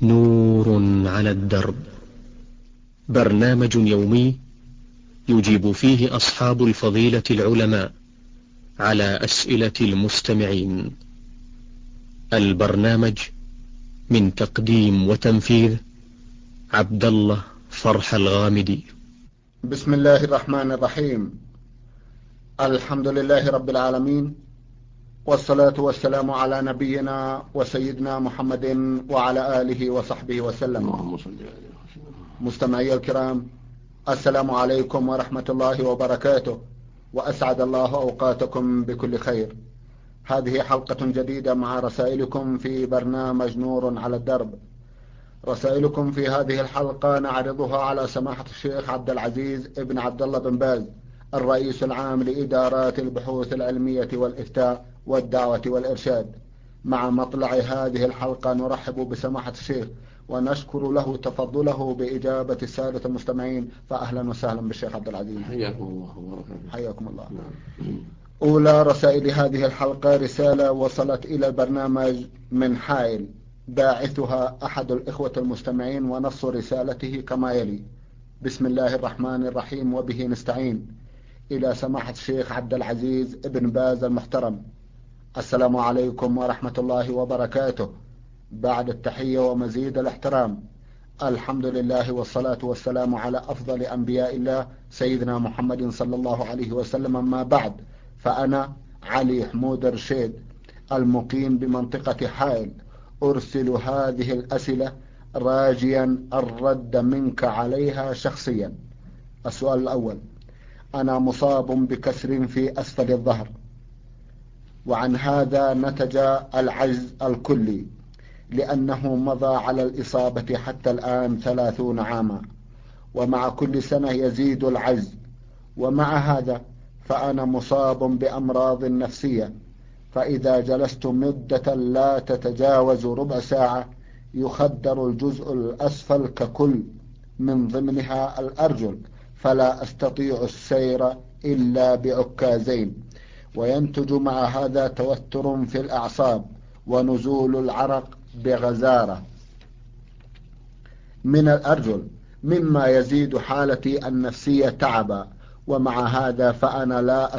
نور على الدرب، برنامج يومي يجيب فيه أصحاب الفضيلة العلماء على أسئلة المستمعين. البرنامج من تقديم وتنفيذ عبد الله فرح الغامدي. بسم الله الرحمن الرحيم. الحمد لله رب العالمين، والصلاة والسلام على نبينا وسيدنا محمد وعلى آله وصحبه وسلم. مستمعي الكرام، السلام عليكم ورحمة الله وبركاته، وأسعد الله أوقاتكم بكل خير. هذه حلقة جديدة مع رسائلكم في برنامج نور على الدرب. رسائلكم في هذه الحلقة نعرضها على سماحة الشيخ عبد العزيز ابن عبد الله بن باز، الرئيس العام لإدارات البحوث العلمية والإفتاء والدعوة والإرشاد. مع مطلع هذه الحلقة نرحب بسماحة الشيخ ونشكر له تفضله بإجابة السادة المستمعين، فأهلا وسهلا بالشيخ عبد العزيز. حياكم الله وبركاته. حياكم الله. أولى رسائل هذه الحلقة رسالة وصلت إلى البرنامج من حائل، باعثها أحد الإخوة المستمعين، ونص رسالته كما يلي: بسم الله الرحمن الرحيم وبه نستعين. إلى سماحة الشيخ عبد العزيز ابن باز المحترم، السلام عليكم ورحمة الله وبركاته. بعد التحية ومزيد الاحترام، الحمد لله والصلاة والسلام على أفضل أنبياء الله سيدنا محمد صلى الله عليه وسلم. ما بعد، فأنا علي حمود رشيد المقيم بمنطقة حائل أرسل هذه الأسئلة راجيا الرد منك عليها شخصيا. السؤال الأول: أنا مصاب بكسر في أسفل الظهر، وعن هذا نتج العجز الكلي، لأنه مضى على الإصابة حتى الآن 30 عاما، ومع كل سنة يزيد العجز. ومع هذا فأنا مصاب بأمراض نفسية، فإذا جلست مدة لا تتجاوز ربع ساعة يخدر الجزء الأسفل ككل، من ضمنها الأرجل، فلا أستطيع السير إلا بعكازين، وينتج مع هذا توتر في الأعصاب ونزول العرق بغزارة من الأرجل، مما يزيد حالتي النفسية تعبا. ومع هذا فأنا لا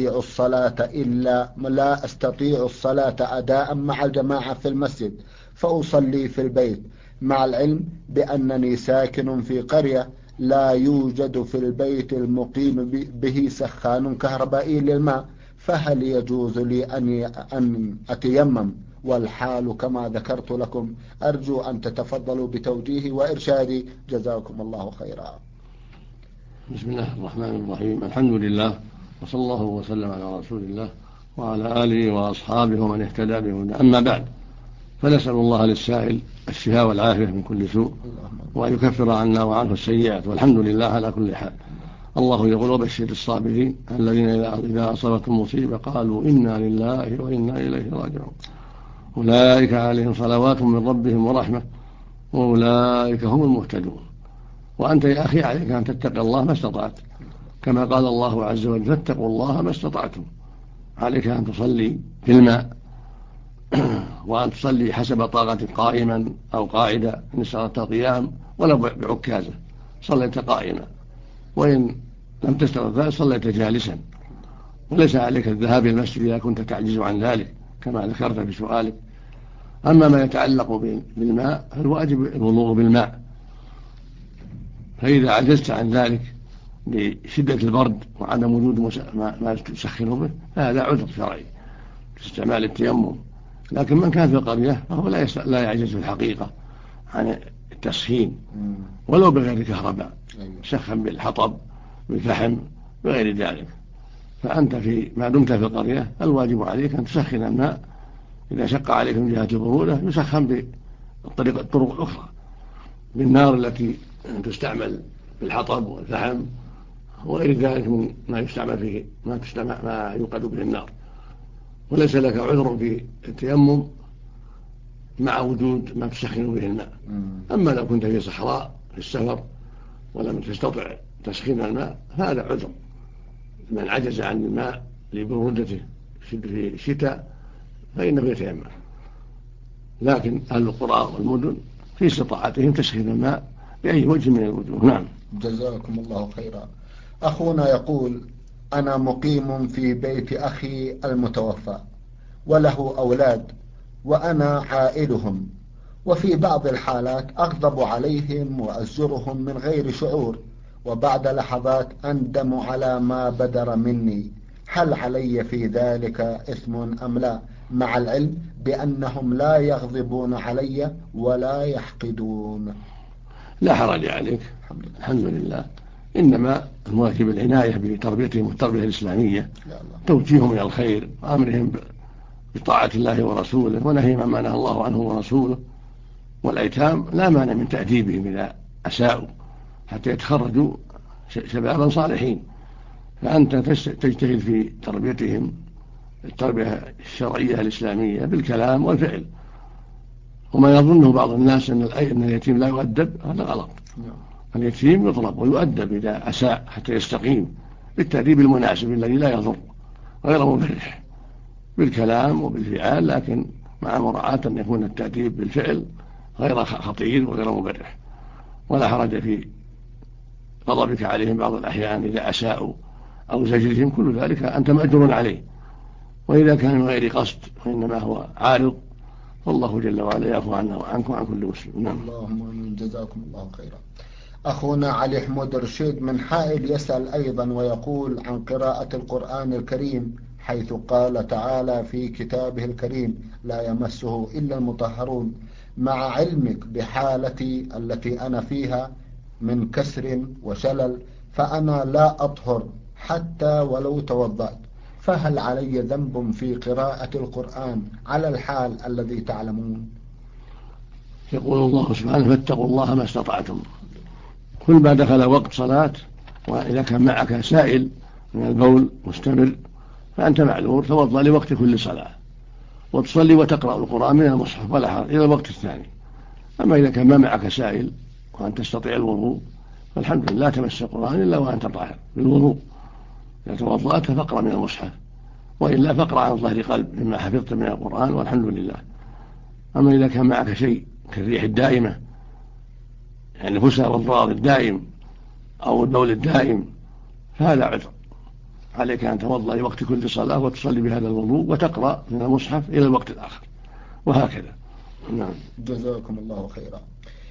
أستطيع الصلاة أداء مع الجماعة في المسجد، فأصلي في البيت، مع العلم بأنني ساكن في قرية لا يوجد في البيت المقيم به سخان كهربائي للماء، فهل يجوز لي أن أتيمم والحال كما ذكرت لكم؟ أرجو أن تتفضلوا بتوجيهي وإرشادي، جزاكم الله خيرا. بسم الله الرحمن الرحيم. الحمد لله، وصلى الله وسلم على رسول الله وعلى آله وأصحابه ومن اهتدى بهداه. أما بعد، فنسأل الله للسائل الشفاء والعافية من كل سوء، وأن يكفر عنا وعنه السيئات، والحمد لله على كل حال. الله يقول: وبشر الصابرين الذين إذا أصابتهم مصيبة قالوا إنا لله وإنا إليه راجعون، أولئك عليهم صلوات من ربهم ورحمة وأولئك هم المهتدون. وأنت يا أخي عليك أن تتقى الله ما استطعت، كما قال الله عز وجل: فاتقوا الله ما استطعتم. عليك أن تصلي في الماء وأن تصلي حسب طاقتك قائما أو قاعدة، إن صليت قيام ولو بعكازة صليت قائما، وإن لم تستطع صليت جالسا. وليس عليك الذهاب إلى المسجد إذا كنت تعجز عن ذلك كما ذكرت في سؤالك. أما ما يتعلق بالماء فالواجب الوضوء بالماء، فإذا عجزت عن ذلك لشدة البرد وعدم وجود ما تسخن به فهذا عذر شرعي باستعمال التيمم. لكن من كان في القرية فهو لا يعجز في الحقيقة عن التسخين ولو بغير كهرباء، سخن بالحطب بالفحم بغير ذلك. فأنت ما دمت في القرية الواجب عليك أن تسخن الماء، إذا شق عليك من جهة البرودة يسخن بالطرق الأخرى، بالنار التي تستعمل بالحطب والفحم وغير ذلك من ما يستعمل فيه ما يوقد به النار. وليس لك عذر في التيمم مع وجود ما تسخن به الماء. أما لو كنت في صحراء في السفر ولم تستطع تسخين الماء فهذا عذر من عجز عن الماء لبرودته في الشتاء فإنه يتيمم. لكن أهل القرى والمدن في استطاعتهم تسخين الماء بأي وجه من الوجوه. نعم. جزاكم الله خيرا. أخونا يقول: أنا مقيم في بيت أخي المتوفى وله أولاد وأنا عائلهم، وفي بعض الحالات أغضب عليهم وأزجرهم من غير شعور، وبعد لحظات أندم على ما بدر مني. هل علي في ذلك إثم أم لا، مع العلم بأنهم لا يغضبون علي ولا يحقدون؟ لا حرج عليك، الحمد لله. إنما الواجب العناية بتربيتهم التربية الإسلامية، توجيههم إلى الخير وأمرهم بطاعة الله ورسوله ونهيهم عما نهى الله عنه ورسوله. والأيتام لا مانع من تأديبهم إذا أساءوا حتى يتخرجوا شبابا صالحين، فأنت تجتهد في تربيتهم التربية الشرعية الإسلامية بالكلام والفعل. وما يظنه بعض الناس أن اليتيم لا يؤدب، هذا غلط. اليتيم يضرب ويؤدب إذا أساء حتى يستقيم بالتأديب المناسب الذي لا يضر غير مبرح بالكلام وبالفعال، لكن مع مراعاة أن يكون التأديب بالفعل غير خطير وغير مبرح. ولا حرج في غضبك عليهم بعض الأحيان إذا أساءوا أو زجرهم، كل ذلك أنت مأجور عليه. وإذا كان من غير قصد وإنما هو عارض فالله جل وعلا يعفو عنا وعنكم وعن كل مسلم. نعم. اللهم آمين. جزاكم الله خيرا. أخونا علي حمود رشيد من حائل يسأل أيضا ويقول عن قراءة القرآن الكريم، حيث قال تعالى في كتابه الكريم: لا يمسه إلا المطهرون. مع علمك بحالتي التي أنا فيها من كسر وشلل، فأنا لا أطهر حتى ولو توضأت، فهل علي ذنب في قراءة القرآن على الحال الذي تعلمون؟ يقول الله سبحانه: فاتقوا الله ما استطعتم. كل ما دخل وقت صلاة وإذا كان معك سائل من البول مستمر فأنت معذور، توضأ لوقت كل صلاة وتصلي وتقرأ القرآن من المصحف ولا حرج إلى الوقت الثاني. أما إذا كان ما معك سائل وأن تستطيع الوضوء فالحمد لله، لا تمس القرآن إلا وأنت طاهر بالوضوء. إذا توضأت فاقرأ من المصحف، وإلا فاقرأ عن ظهر قلب مما حفظت من القرآن والحمد لله. أما إذا كان معك شيء كالريح الدائمة، يعني الفسا والضرار الدائم أو البول الدائم، فهذا عذر، عليك أن توضأ لوقت كل صلاة وتصلي بهذا الوضوء وتقرأ من المصحف إلى الوقت الآخر، وهكذا. نعم. جزاكم الله خيرا.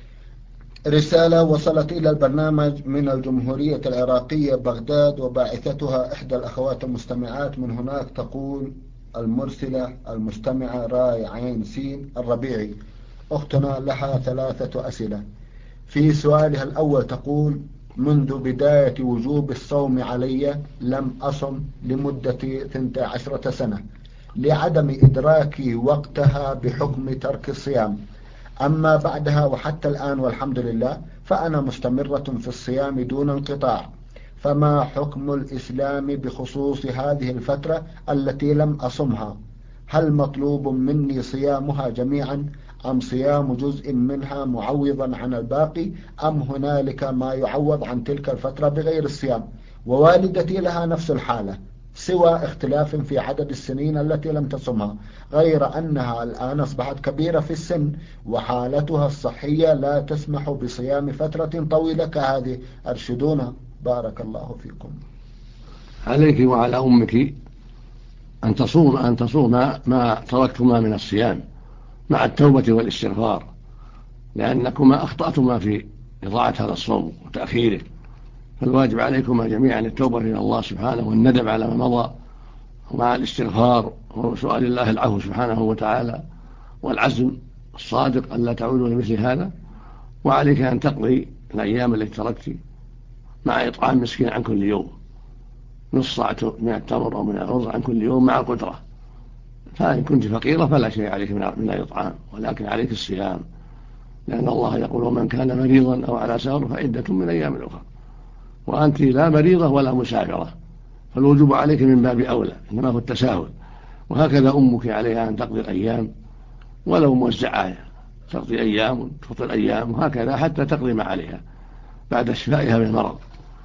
رسالة وصلت إلى البرنامج من الجمهورية العراقية بغداد، وباعثتها إحدى الأخوات المستمعات من هناك. تقول المرسلة المستمعة راي عين سين الربيعي: أختنا لها 3 أسئلة. في سؤالها الأول تقول: منذ بداية وجوب الصوم علي لم أصم لمدة 12 سنة لعدم إدراكي وقتها بحكم ترك الصيام. أما بعدها وحتى الآن والحمد لله فأنا مستمرة في الصيام دون انقطاع، فما حكم الإسلام بخصوص هذه الفترة التي لم أصمها؟ هل مطلوب مني صيامها جميعا أم صيام جزء منها معوضا عن الباقي، أم هنالك ما يعوض عن تلك الفترة بغير الصيام؟ ووالدتي لها نفس الحالة، سوى اختلاف في عدد السنين التي لم تصمها، غير أنها الآن أصبحت كبيرة في السن وحالتها الصحية لا تسمح بصيام فترة طويلة كهذه. أرشدونا بارك الله فيكم. عليك وعلى أمك أن تصوم ما تركتما من الصيام مع التوبة والاستغفار، لأنكما أخطأتما في إضاعة هذا الصوم وتأخيره. فالواجب عليكما جميعا التوبة إلى الله سبحانه والندم على ما مضى، ومع الاستغفار وسؤال الله العفو سبحانه وتعالى، والعزم الصادق أن لا تعودوا لمثل هذا. وعليك أن تقضي الأيام التي تركت مع إطعام مسكين عن كل يوم، نص صاع من التمر أو من الرز عن كل يوم مع القدرة. فإن كنت فقيرة فلا شيء عليك من الإطعام، ولكن عليك الصيام، لأن الله يقول: ومن كان مريضا أو على سفر فعدة من أيام أخرى. وأنت لا مريضة ولا مسافرة، فالوجوب عليك من باب أولى، إنما هو التساهل. وهكذا أمك عليها أن تقضي الأيام ولو موزعة، تقضي أيام وتفطر أيام وهكذا حتى تقضي ما عليها بعد شفائها من المرض.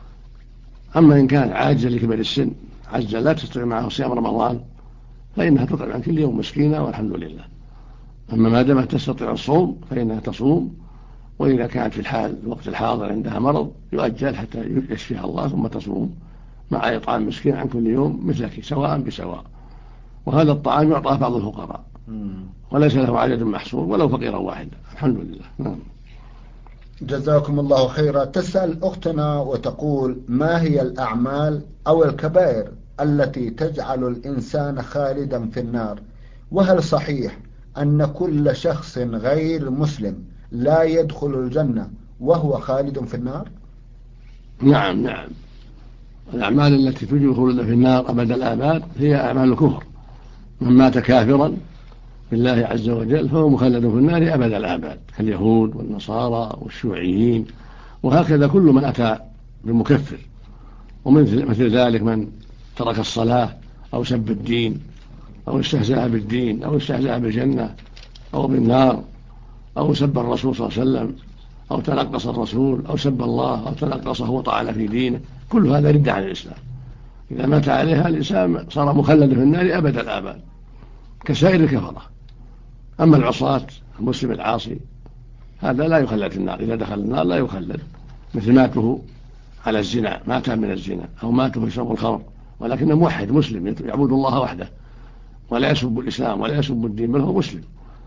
أما إن كانت عاجزة لكبر السن، عاجزة لا تستطيع معه صيام رمضان، فإنها تطعم عن كل يوم مسكينة والحمد لله. أما ما دامت تستطيع الصوم فإنها تصوم وإذا كانت في الوقت الحاضر عندها مرض يؤجل حتى يشفيها الله ثم تصوم مع إطعام مسكين عن كل يوم مثلك سواء بسواء. وهذا الطعام يعطى بعض الفقراء وليس له عدد محصور ولو فقيرا واحدا. الحمد لله. جزاكم الله خيرا. تسأل أختنا وتقول: ما هي الأعمال أو الكبائر التي تجعل الإنسان خالدا في النار؟ وهل صحيح أن كل شخص غير مسلم لا يدخل الجنة وهو خالد في النار؟ نعم. الأعمال التي توجب خلودا في النار أبد الآباد هي أعمال الكفر. من مات كافرا بالله عز وجل فهو مخلد في النار أبد الآباد، كاليهود والنصارى والشيوعيين، وهكذا كل من أتى بمكفر. ومثل ذلك من ترك الصلاة أو سب الدين أو استهزأ بالدين أو استهزأ بالجنة أو بالنار أو سب الرسول صلى الله عليه وسلم أو تنقص الرسول أو سب الله أو تنقصه وطعن في دينه، كل هذا رد عن الإسلام. إذا مات عليها الإنسان صار مخلد في النار أبد الآباد كسائر الكفرة. أما العصاة المسلم العاصي هذا لا يخلد في النار، إذا دخل النار لا يخلد، مثل ماته على الزنا، مات من الزنا، أو ماته في شرب الخمر، ولكنه موحد مسلم يعبد الله وحده ولا يسب الإسلام ولا يسب الدين، بل هو مسلم،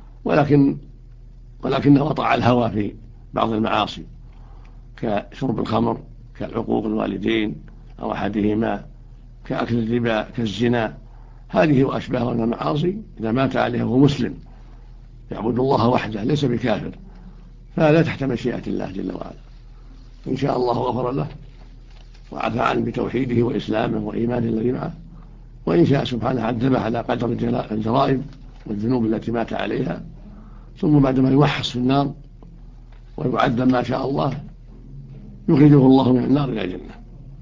ولكنه أطاع الهوى في بعض المعاصي كشرب الخمر، كالعقوق الوالدين أو أحدهما، كأكل الربا، كالزنا. هذه وأشباهها من المعاصي إذا مات عليها وهو مسلم يعبد الله وحده ليس بكافر فلا تحت مشيئة الله جل وعلا. إن شاء الله غفر له وعفى عنه بتوحيده وإسلامه وإيمانه الذي معه، وإن شاء سبحانه عذبه على قدر الجرائم والذنوب التي مات عليها، ثم بعدما يوحص في النار ويعذب ما شاء الله يخرجه الله من النار إلى الجنة،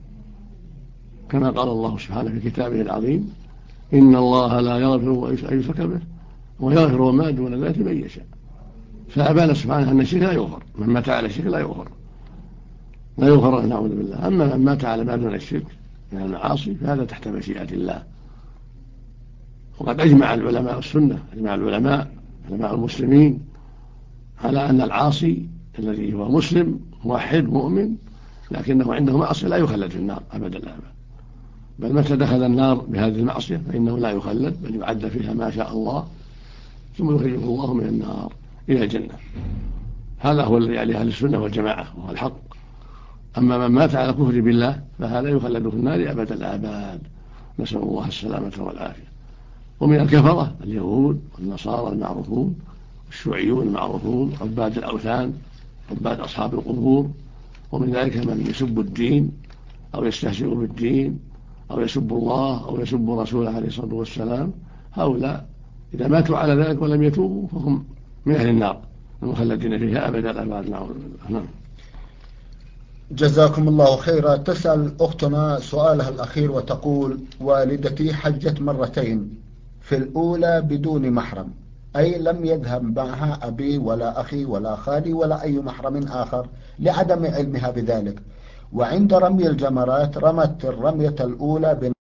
كما قال الله سبحانه في كتابه العظيم: إن الله لا يغفر أن يشرك به ويغفر ما دون ذلك من يشاء. فأبان سبحانه أن الشرك لا يغفر، من مات على الشرك لا يغفر، نعوذ بالله. أما من مات على ما دون الشرك من المعاصي فهذا تحت مشيئة الله. وقد أجمع العلماء السنة، أجمع العلماء المسلمين على أن العاصي الذي هو مسلم موحد مؤمن لكنه عنده معصية لا يخلد في النار أبدا الآباد، بل متى دخل النار بهذه المعصية فإنه لا يخلد بل يعد فيها ما شاء الله ثم يخرجه الله من النار إلى الجنة. هذا هو الذي عليه أهل السنة والجماعة وهو الحق. أما من مات على كفر بالله فهذا يخلد في النار أبد الآباد، نسأل الله السلامة والعافية. ومن الكفرة اليهود والنصارى المعروفون، الشيوعيون المعروفون، عباد الأوثان، عباد أصحاب القبور، ومن ذلك من يسب الدين أو يستهزئ بالدين أو يسب الله أو يسب رسوله عليه الصلاة والسلام. هؤلاء إذا ماتوا على ذلك ولم يتوبوا فهم من أهل النار المخلدين فيها أبدا الآباد. نعم. جزاكم الله خيرا. تسأل أختنا سؤالها الأخير وتقول: والدتي حجت مرتين، في الأولى بدون محرم، أي لم يذهب معها أبي ولا أخي ولا خالي ولا أي محرم آخر لعدم علمها بذلك، وعند رمي الجمرات رمت الرمية الأولى